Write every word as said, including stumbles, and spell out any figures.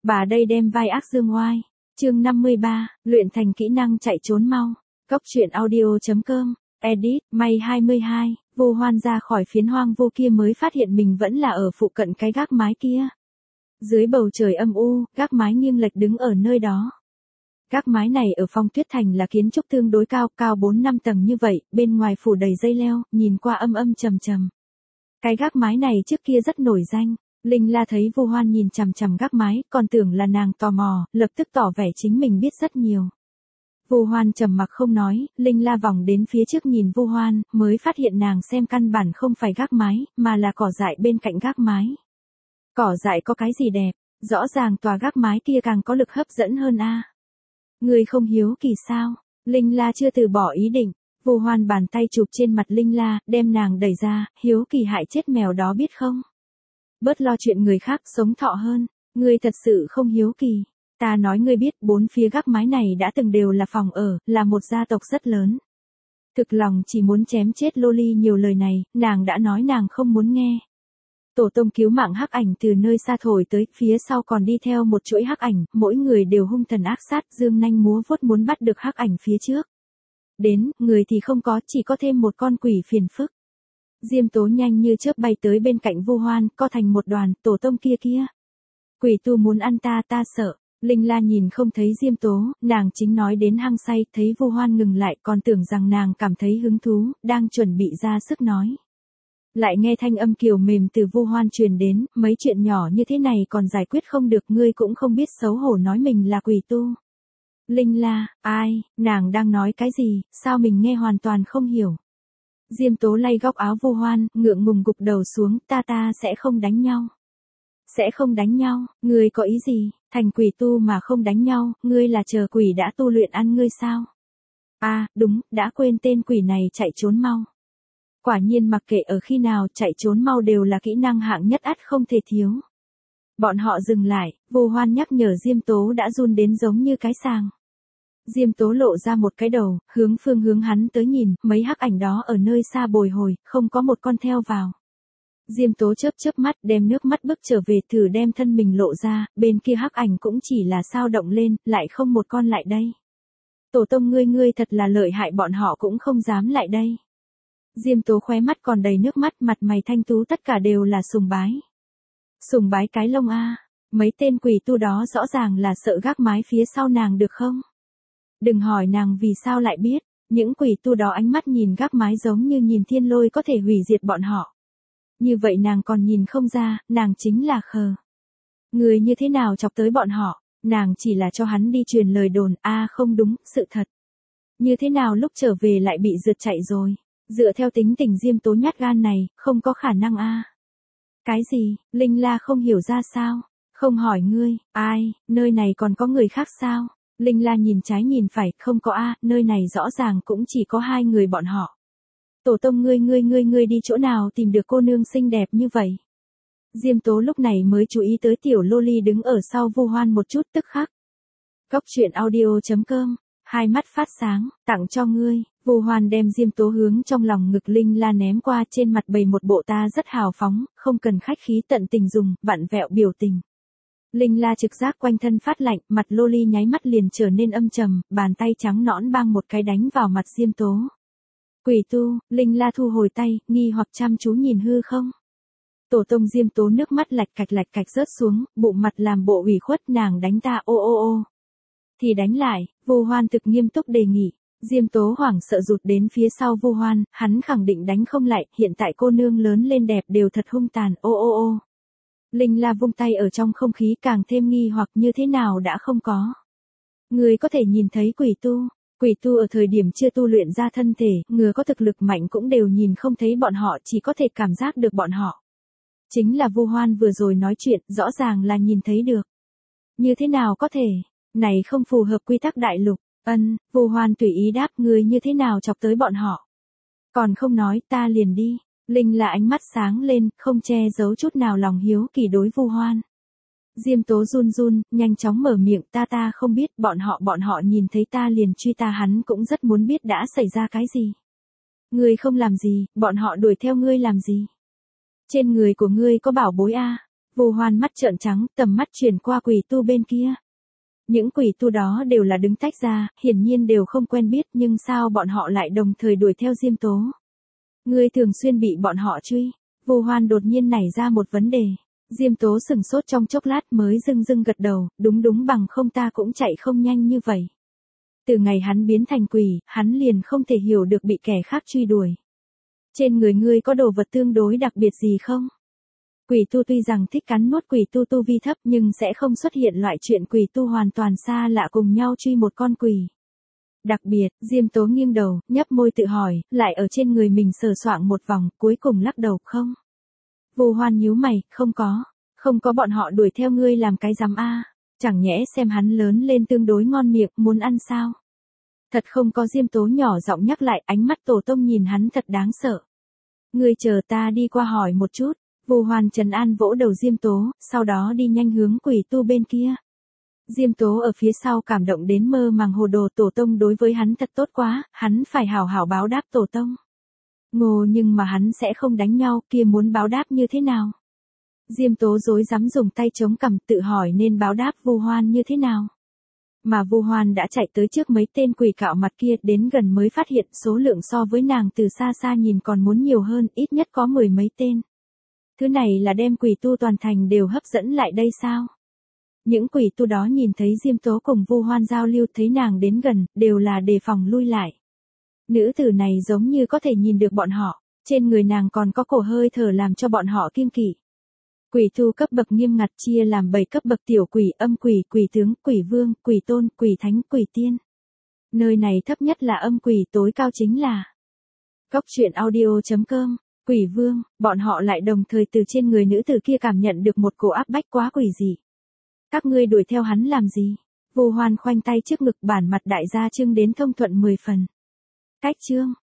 Bà đây đem vai ác dương oai. Chương năm mươi ba, luyện thành kỹ năng chạy trốn mau. Cốc truyện audio.com, edit, May hai mươi hai, Vô Hoan ra khỏi phiến hoang vô kia mới phát hiện mình vẫn là ở phụ cận cái gác mái kia. Dưới bầu trời âm u, gác mái nghiêng lệch đứng ở nơi đó. Gác mái này ở Phong Tuyết Thành là kiến trúc tương đối cao, cao bốn năm tầng như vậy, bên ngoài phủ đầy dây leo, nhìn qua âm âm trầm trầm. Cái gác mái này trước kia rất nổi danh. Linh La thấy Vô Hoan nhìn chằm chằm gác mái, còn tưởng là nàng tò mò, lập tức tỏ vẻ chính mình biết rất nhiều. Vô Hoan trầm mặc không nói, Linh La vòng đến phía trước nhìn Vô Hoan, mới phát hiện nàng xem căn bản không phải gác mái, mà là cỏ dại bên cạnh gác mái. Cỏ dại có cái gì đẹp, rõ ràng tòa gác mái kia càng có lực hấp dẫn hơn a. Người không hiếu kỳ sao? Linh La chưa từ bỏ ý định. Vô Hoan bàn tay chụp trên mặt Linh La, đem nàng đẩy ra, hiếu kỳ hại chết mèo đó biết không? Bớt lo chuyện người khác sống thọ hơn, ngươi thật sự không hiếu kỳ. Ta nói ngươi biết, bốn phía gác mái này đã từng đều là phòng ở, là một gia tộc rất lớn. Thực lòng chỉ muốn chém chết Loli nhiều lời này, nàng đã nói nàng không muốn nghe. Tổ tông cứu mạng hắc ảnh từ nơi xa thổi tới, phía sau còn đi theo một chuỗi hắc ảnh, mỗi người đều hung thần ác sát, dương nanh múa vuốt muốn bắt được hắc ảnh phía trước. Đến, người thì không có, chỉ có thêm một con quỷ phiền phức. Diêm Tố nhanh như chớp bay tới bên cạnh Vô Hoan, co thành một đoàn, tổ tông kia kia. Quỷ tu muốn ăn ta, ta sợ. Linh La nhìn không thấy Diêm Tố, nàng chính nói đến hăng say, thấy Vô Hoan ngừng lại, còn tưởng rằng nàng cảm thấy hứng thú, đang chuẩn bị ra sức nói. Lại nghe thanh âm kiều mềm từ Vô Hoan truyền đến, mấy chuyện nhỏ như thế này còn giải quyết không được, ngươi cũng không biết xấu hổ nói mình là quỷ tu. Linh La, ai, nàng đang nói cái gì, sao mình nghe hoàn toàn không hiểu. Diêm Tố lay góc áo Vô Hoan, ngượng ngùng gục đầu xuống, ta ta sẽ không đánh nhau. Sẽ không đánh nhau, ngươi có ý gì, thành quỷ tu mà không đánh nhau, ngươi là chờ quỷ đã tu luyện ăn ngươi sao? À, đúng, đã quên tên quỷ này chạy trốn mau. Quả nhiên mặc kệ ở khi nào chạy trốn mau đều là kỹ năng hạng nhất ắt không thể thiếu. Bọn họ dừng lại, Vô Hoan nhắc nhở Diêm Tố đã run đến giống như cái sàng. Diêm Tố lộ ra một cái đầu, hướng phương hướng hắn tới nhìn, mấy hắc ảnh đó ở nơi xa bồi hồi, không có một con theo vào. Diêm Tố chớp chớp mắt, đem nước mắt bước trở về, thử đem thân mình lộ ra, bên kia hắc ảnh cũng chỉ là sao động lên, lại không một con lại đây. Tổ tông ngươi ngươi thật là lợi hại, bọn họ cũng không dám lại đây. Diêm Tố khóe mắt còn đầy nước mắt, mặt mày thanh tú tất cả đều là sùng bái. Sùng bái cái lông a, mấy tên quỷ tu đó rõ ràng là sợ gác mái phía sau nàng được không? Đừng hỏi nàng vì sao lại biết, những quỷ tu đó ánh mắt nhìn gác mái giống như nhìn thiên lôi có thể hủy diệt bọn họ. Như vậy nàng còn nhìn không ra, nàng chính là khờ. Người như thế nào chọc tới bọn họ, nàng chỉ là cho hắn đi truyền lời đồn, a à, không đúng, sự thật. Như thế nào lúc trở về lại bị rượt chạy rồi, dựa theo tính tình Diêm Tố nhát gan này, không có khả năng a. À. Cái gì, Linh La không hiểu ra sao, không hỏi ngươi, ai, nơi này còn có người khác sao? Linh La nhìn trái nhìn phải, không có a, à, nơi này rõ ràng cũng chỉ có hai người bọn họ. Tổ tông ngươi ngươi ngươi ngươi đi chỗ nào tìm được cô nương xinh đẹp như vậy? Diêm Tố lúc này mới chú ý tới tiểu Loli đứng ở sau Vô Hoan một chút tức khắc. Cốc truyện audio.com, hai mắt phát sáng, tặng cho ngươi. Vô Hoan đem Diêm Tố hướng trong lòng ngực Linh La ném qua, trên mặt bày một bộ ta rất hào phóng, không cần khách khí tận tình dùng, vặn vẹo biểu tình. Linh La trực giác quanh thân phát lạnh, mặt Loli nháy mắt liền trở nên âm trầm, bàn tay trắng nõn bang một cái đánh vào mặt Diêm Tố. Quỷ tu, Linh La thu hồi tay, nghi hoặc chăm chú nhìn hư không. Tổ tông Diêm Tố nước mắt lạch cạch lạch cạch rớt xuống, bụng mặt làm bộ ủy khuất, nàng đánh ta ô ô ô. Thì đánh lại, Vô Hoan thực nghiêm túc đề nghị. Diêm Tố hoảng sợ rụt đến phía sau Vô Hoan, hắn khẳng định đánh không lại, hiện tại cô nương lớn lên đẹp đều thật hung tàn, ô ô ô. Linh La vung tay ở trong không khí càng thêm nghi hoặc như thế nào đã không có. Người có thể nhìn thấy quỷ tu. Quỷ tu ở thời điểm chưa tu luyện ra thân thể, người có thực lực mạnh cũng đều nhìn không thấy bọn họ, chỉ có thể cảm giác được bọn họ. Chính là Vô Hoan vừa rồi nói chuyện, rõ ràng là nhìn thấy được. Như thế nào có thể, này không phù hợp quy tắc đại lục. Ân, Vô Hoan tùy ý đáp, người như thế nào chọc tới bọn họ. Còn không nói, ta liền đi. Linh là ánh mắt sáng lên, không che giấu chút nào lòng hiếu kỳ đối Vô Hoan. Diêm Tố run run, nhanh chóng mở miệng, ta ta không biết, bọn họ bọn họ nhìn thấy ta liền truy ta, hắn cũng rất muốn biết đã xảy ra cái gì. Ngươi không làm gì, bọn họ đuổi theo ngươi làm gì? Trên người của ngươi có bảo bối a? À? Vu Hoan mắt trợn trắng, tầm mắt chuyển qua quỷ tu bên kia. Những quỷ tu đó đều là đứng tách ra, hiển nhiên đều không quen biết, nhưng sao bọn họ lại đồng thời đuổi theo Diêm Tố? Ngươi thường xuyên bị bọn họ truy. Vu Hoan đột nhiên nảy ra một vấn đề. Diêm Tố sừng sốt trong chốc lát mới dưng dưng gật đầu, đúng đúng, bằng không ta cũng chạy không nhanh như vậy. Từ ngày hắn biến thành quỷ, hắn liền không thể hiểu được bị kẻ khác truy đuổi. Trên người ngươi có đồ vật tương đối đặc biệt gì không? Quỷ tu tuy rằng thích cắn nuốt quỷ tu tu vi thấp nhưng sẽ không xuất hiện loại chuyện quỷ tu hoàn toàn xa lạ cùng nhau truy một con quỷ. Đặc biệt, Diêm Tố nghiêng đầu, nhấp môi tự hỏi, lại ở trên người mình sờ soạng một vòng, cuối cùng lắc đầu, không. Vu Hoan nhíu mày, không có, không có, bọn họ đuổi theo ngươi làm cái rắm a? Chẳng nhẽ xem hắn lớn lên tương đối ngon miệng, muốn ăn sao? Thật không có. Diêm Tố nhỏ giọng nhắc lại, ánh mắt tổ tông nhìn hắn thật đáng sợ. Ngươi chờ ta đi qua hỏi một chút. Vu Hoan trấn an vỗ đầu Diêm Tố, sau đó đi nhanh hướng quỷ tu bên kia. Diêm Tố ở phía sau cảm động đến mơ màng hồ đồ, tổ tông đối với hắn thật tốt quá, hắn phải hảo hảo báo đáp tổ tông. Ngô, nhưng mà hắn sẽ không đánh nhau, kia muốn báo đáp như thế nào? Diêm Tố rối rắm dùng tay chống cằm tự hỏi nên báo đáp Vu Hoan như thế nào. Mà Vu Hoan đã chạy tới trước mấy tên quỷ cạo mặt kia, đến gần mới phát hiện số lượng so với nàng từ xa xa nhìn còn muốn nhiều hơn, ít nhất có mười mấy tên. Thứ này là đem quỷ tu toàn thành đều hấp dẫn lại đây sao? Những quỷ tu đó nhìn thấy Diêm Tố cùng Vu Hoan giao lưu, thấy nàng đến gần, đều là đề phòng lui lại. Nữ tử này giống như có thể nhìn được bọn họ, trên người nàng còn có cổ hơi thở làm cho bọn họ kiêng kỵ. Quỷ tu cấp bậc nghiêm ngặt chia làm bảy cấp bậc: tiểu quỷ, âm quỷ, quỷ tướng, quỷ vương, quỷ tôn, quỷ thánh, quỷ tiên. Nơi này thấp nhất là âm quỷ, tối cao chính là Cốc truyện audio chấm com. Quỷ vương, bọn họ lại đồng thời từ trên người nữ tử kia cảm nhận được một cổ áp bách quá quỷ dị. Các ngươi đuổi theo hắn làm gì? Vu Hoan khoanh tay trước ngực, bản mặt đại gia trưng đến thông thuận mười phần. Cách chương